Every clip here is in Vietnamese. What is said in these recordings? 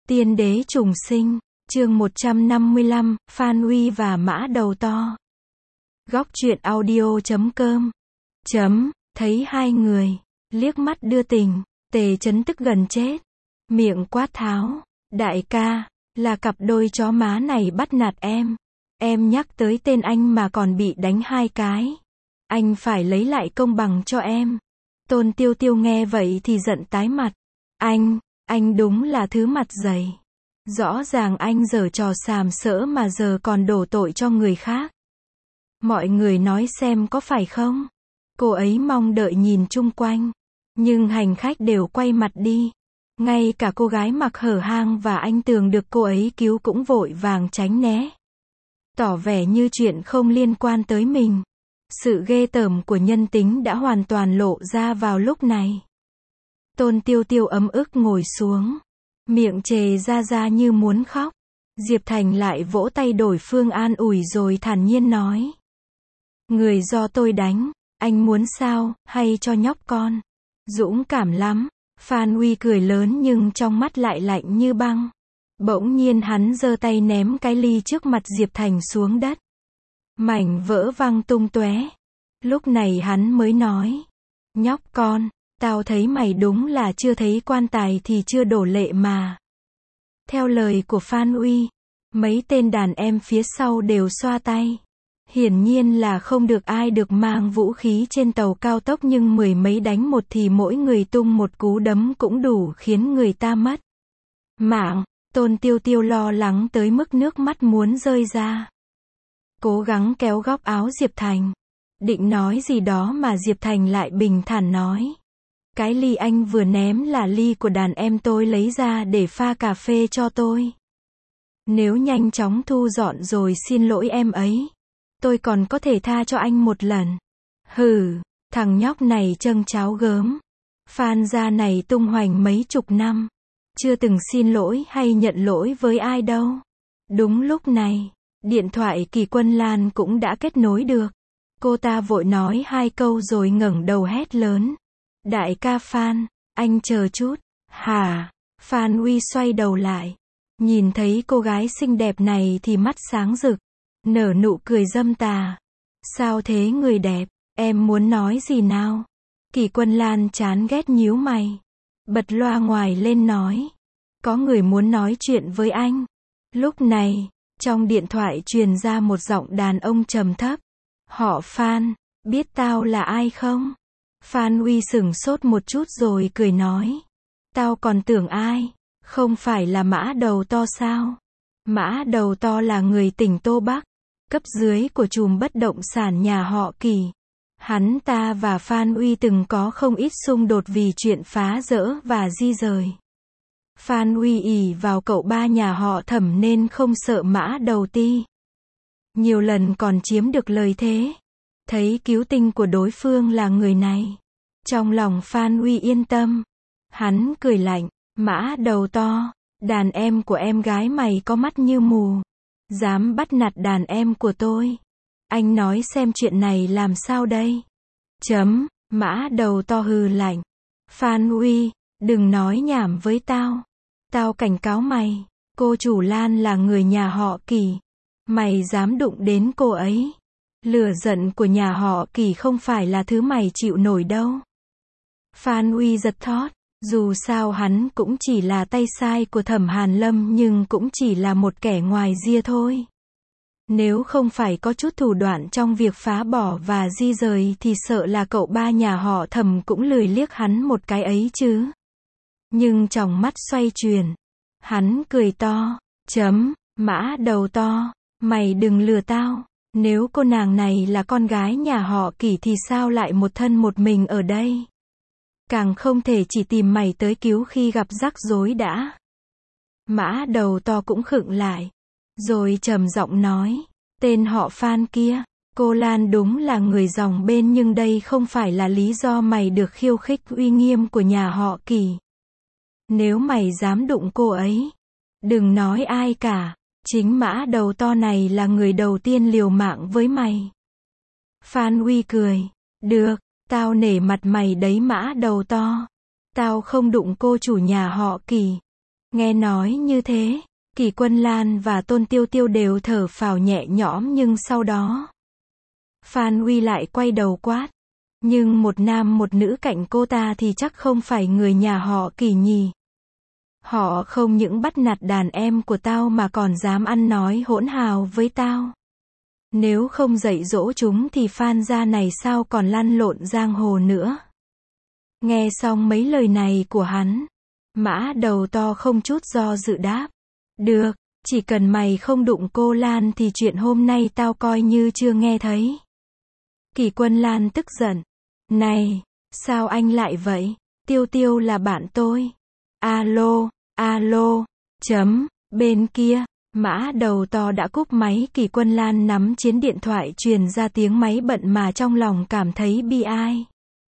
Tiên đế trùng sinh, chương 155, Phan Uy và mã đầu to. Góc truyện audio.com. Thấy hai người, liếc mắt đưa tình, Tề Chấn tức gần chết. Miệng quát tháo, đại ca, là cặp đôi chó má này bắt nạt em. Em nhắc tới tên anh mà còn bị đánh 2 cái. Anh phải lấy lại công bằng cho em. Tôn Tiêu Tiêu nghe vậy thì giận tái mặt. Anh đúng là thứ mặt dày. Rõ ràng anh giở trò sàm sỡ mà giờ còn đổ tội cho người khác. Mọi người nói xem có phải không? Cô ấy mong đợi nhìn chung quanh. Nhưng hành khách đều quay mặt đi. Ngay cả cô gái mặc hở hang và anh Tường được cô ấy cứu cũng vội vàng tránh né. Tỏ vẻ như chuyện không liên quan tới mình. Sự ghê tởm của nhân tính đã hoàn toàn lộ ra vào lúc này. Tôn Tiêu Tiêu ấm ức ngồi xuống. Miệng chề ra như muốn khóc. Diệp Thành lại vỗ tay đổi phương an ủi rồi thản nhiên nói. Người do tôi đánh, anh muốn sao, hay cho nhóc con? Dũng cảm lắm. Phan Uy cười lớn nhưng trong mắt lại lạnh như băng. Bỗng nhiên hắn giơ tay ném cái ly trước mặt Diệp Thành xuống đất. Mảnh vỡ văng tung tóe. Lúc này hắn mới nói. Nhóc con, tao thấy mày đúng là chưa thấy quan tài thì chưa đổ lệ mà. Theo lời của Phan Uy, mấy tên đàn em phía sau đều xoa tay. Hiển nhiên là không được ai được mang vũ khí trên tàu cao tốc, nhưng 10 mấy đánh một thì mỗi người tung một cú đấm cũng đủ khiến người ta mất mạng. Tôn Tiêu Tiêu lo lắng tới mức nước mắt muốn rơi ra. Cố gắng kéo góc áo Diệp Thành. Định nói gì đó mà Diệp Thành lại bình thản nói. Cái ly anh vừa ném là ly của đàn em tôi lấy ra để pha cà phê cho tôi. Nếu nhanh chóng thu dọn rồi xin lỗi em ấy, tôi còn có thể tha cho anh một lần. Hừ, thằng nhóc này trâng cháo gớm. Phan gia này tung hoành mấy chục năm, chưa từng xin lỗi hay nhận lỗi với ai đâu. Đúng lúc này, điện thoại Kỳ Quân Lan cũng đã kết nối được. Cô ta vội nói 2 câu rồi ngẩng đầu hét lớn. Đại ca Phan, anh chờ chút. Hả? Phan Uy xoay đầu lại. Nhìn thấy cô gái xinh đẹp này thì mắt sáng rực. Nở nụ cười dâm tà. Sao thế người đẹp? Em muốn nói gì nào? Kỳ Quân Lan chán ghét nhíu mày. Bật loa ngoài lên nói. Có người muốn nói chuyện với anh. Lúc này, trong điện thoại truyền ra một giọng đàn ông trầm thấp. Họ Phan, biết tao là ai không? Phan Uy sửng sốt một chút rồi cười nói. Tao còn tưởng ai? Không phải là mã đầu to sao? Mã đầu to là người tỉnh Tô Bắc, cấp dưới của trùm bất động sản nhà họ Kỳ. Hắn ta và Phan Uy từng có không ít xung đột vì chuyện phá rỡ và di rời. Phan Uy ỷ vào cậu ba nhà họ Thẩm nên không sợ mã đầu ti. Nhiều lần còn chiếm được lời thế. Thấy cứu tinh của đối phương là người này, trong lòng Phan Uy yên tâm. Hắn cười lạnh. Mã đầu to, đàn em của em gái mày có mắt như mù, dám bắt nạt đàn em của tôi. Anh nói xem chuyện này làm sao đây? Mã đầu to hừ lạnh. Phan Uy, đừng nói nhảm với tao. Tao cảnh cáo mày, cô chủ Lan là người nhà họ Kỳ. Mày dám đụng đến cô ấy, lửa giận của nhà họ Kỳ không phải là thứ mày chịu nổi đâu. Phan Uy giật thót. Dù sao hắn cũng chỉ là tay sai của Thẩm Hàn Lâm nhưng cũng chỉ là một kẻ ngoài ria thôi. Nếu không phải có chút thủ đoạn trong việc phá bỏ và di rời thì sợ là cậu ba nhà họ Thẩm cũng lười liếc hắn một cái ấy chứ. Nhưng trong mắt xoay chuyển, hắn cười to. Mã đầu to, mày đừng lừa tao. Nếu cô nàng này là con gái nhà họ Kỳ thì sao lại một thân một mình ở đây? Càng không thể chỉ tìm mày tới cứu khi gặp rắc rối đã. Mã đầu to cũng khựng lại. Rồi trầm giọng nói. Tên họ Phan kia, cô Lan đúng là người dòng bên nhưng đây không phải là lý do mày được khiêu khích uy nghiêm của nhà họ Kỳ. Nếu mày dám đụng cô ấy, đừng nói ai cả. Chính mã đầu to này là người đầu tiên liều mạng với mày. Phan Uy cười. Được. Tao nể mặt mày đấy mã đầu to. Tao không đụng cô chủ nhà họ Kỳ. Nghe nói như thế, Kỳ Quân Lan và Tôn Tiêu Tiêu đều thở phào nhẹ nhõm nhưng sau đó, Phan Uy lại quay đầu quát. Nhưng một nam một nữ cạnh cô ta thì chắc không phải người nhà họ Kỳ nhỉ. Họ không những bắt nạt đàn em của tao mà còn dám ăn nói hỗn hào với tao. Nếu không dạy dỗ chúng thì Phan gia này sao còn lăn lộn giang hồ nữa. Nghe xong mấy lời này của hắn, Mã Đầu To không chút do dự đáp. Được, chỉ cần mày không đụng cô Lan thì chuyện hôm nay tao coi như chưa nghe thấy. Kỳ Quân Lan tức giận. Này, sao anh lại vậy? Tiêu Tiêu là bạn tôi. Alo, alo, bên kia, Mã Đầu To đã cúp máy. Kỳ Quân Lan nắm chiến điện thoại truyền ra tiếng máy bận mà trong lòng cảm thấy bi ai.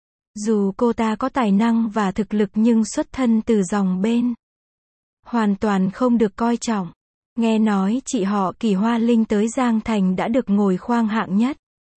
Dù cô ta có tài năng và thực lực nhưng xuất thân từ dòng bên hoàn toàn không được coi trọng. Nghe nói chị họ Kỳ Hoa Linh tới Giang Thành đã được ngồi khoang hạng nhất.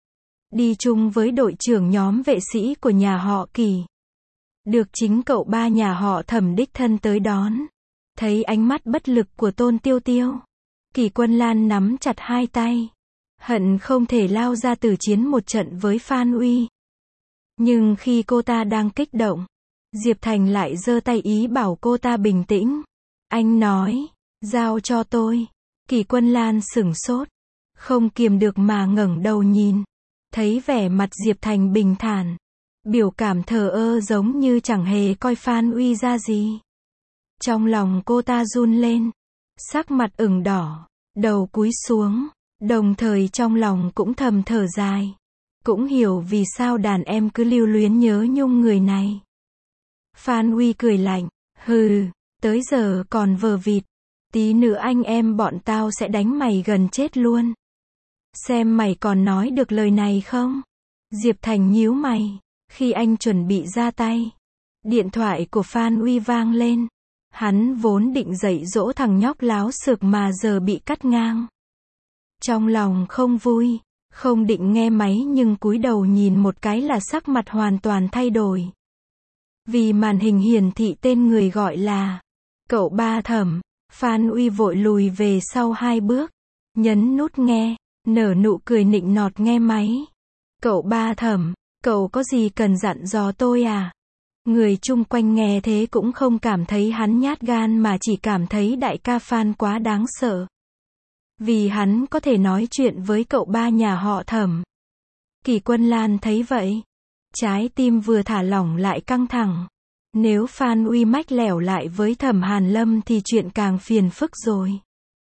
Đi chung với đội trưởng nhóm vệ sĩ của nhà họ Kỳ. Được chính cậu ba nhà họ Thẩm đích thân tới đón. Thấy ánh mắt bất lực của Tôn Tiêu Tiêu, Kỳ Quân Lan nắm chặt hai tay. Hận không thể lao ra tử chiến một trận với Phan Uy. Nhưng khi cô ta đang kích động, Diệp Thành lại giơ tay ý bảo cô ta bình tĩnh. Anh nói, giao cho tôi. Kỳ Quân Lan sửng sốt, không kiềm được mà ngẩng đầu nhìn. Thấy vẻ mặt Diệp Thành bình thản, biểu cảm thờ ơ giống như chẳng hề coi Phan Uy ra gì. Trong lòng cô ta run lên, sắc mặt ửng đỏ, đầu cúi xuống, đồng thời trong lòng cũng thầm thở dài. Cũng hiểu vì sao đàn em cứ lưu luyến nhớ nhung người này. Phan Uy cười lạnh, hừ, tới giờ còn vờ vịt, tí nữa anh em bọn tao sẽ đánh mày gần chết luôn. Xem mày còn nói được lời này không? Diệp Thành nhíu mày, khi anh chuẩn bị ra tay, điện thoại của Phan Uy vang lên. Hắn vốn định dạy dỗ thằng nhóc láo xược mà giờ bị cắt ngang. Trong lòng không vui, không định nghe máy nhưng cúi đầu nhìn một cái là sắc mặt hoàn toàn thay đổi. Vì màn hình hiển thị tên người gọi là cậu ba Thẩm, Phan Uy vội lùi về sau 2 bước, nhấn nút nghe, nở nụ cười nịnh nọt nghe máy. Cậu ba Thẩm, cậu có gì cần dặn dò tôi à? Người chung quanh nghe thế cũng không cảm thấy hắn nhát gan mà chỉ cảm thấy đại ca Phan quá đáng sợ. Vì hắn có thể nói chuyện với cậu ba nhà họ Thẩm. Kỳ Quân Lan thấy vậy, trái tim vừa thả lỏng lại căng thẳng. Nếu Phan Uy mách lẻo lại với Thẩm Hàn Lâm thì chuyện càng phiền phức rồi.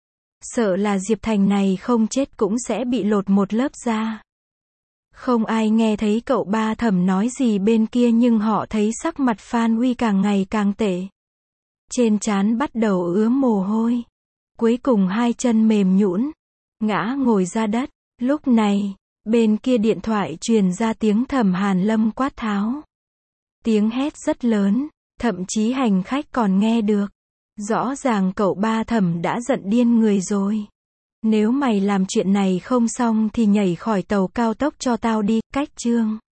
Sợ là Diệp Thành này không chết cũng sẽ bị lột một lớp da. Không ai nghe thấy cậu ba Thẩm nói gì bên kia nhưng họ thấy sắc mặt Phan Uy càng ngày càng tệ. Trên trán bắt đầu ứa mồ hôi. Cuối cùng 2 chân mềm nhũn, ngã ngồi ra đất. Lúc này, bên kia điện thoại truyền ra tiếng Thẩm Hàn Lâm quát tháo. Tiếng hét rất lớn, thậm chí hành khách còn nghe được. Rõ ràng cậu ba Thẩm đã giận điên người rồi. Nếu mày làm chuyện này không xong thì nhảy khỏi tàu cao tốc cho tao đi, cách chương.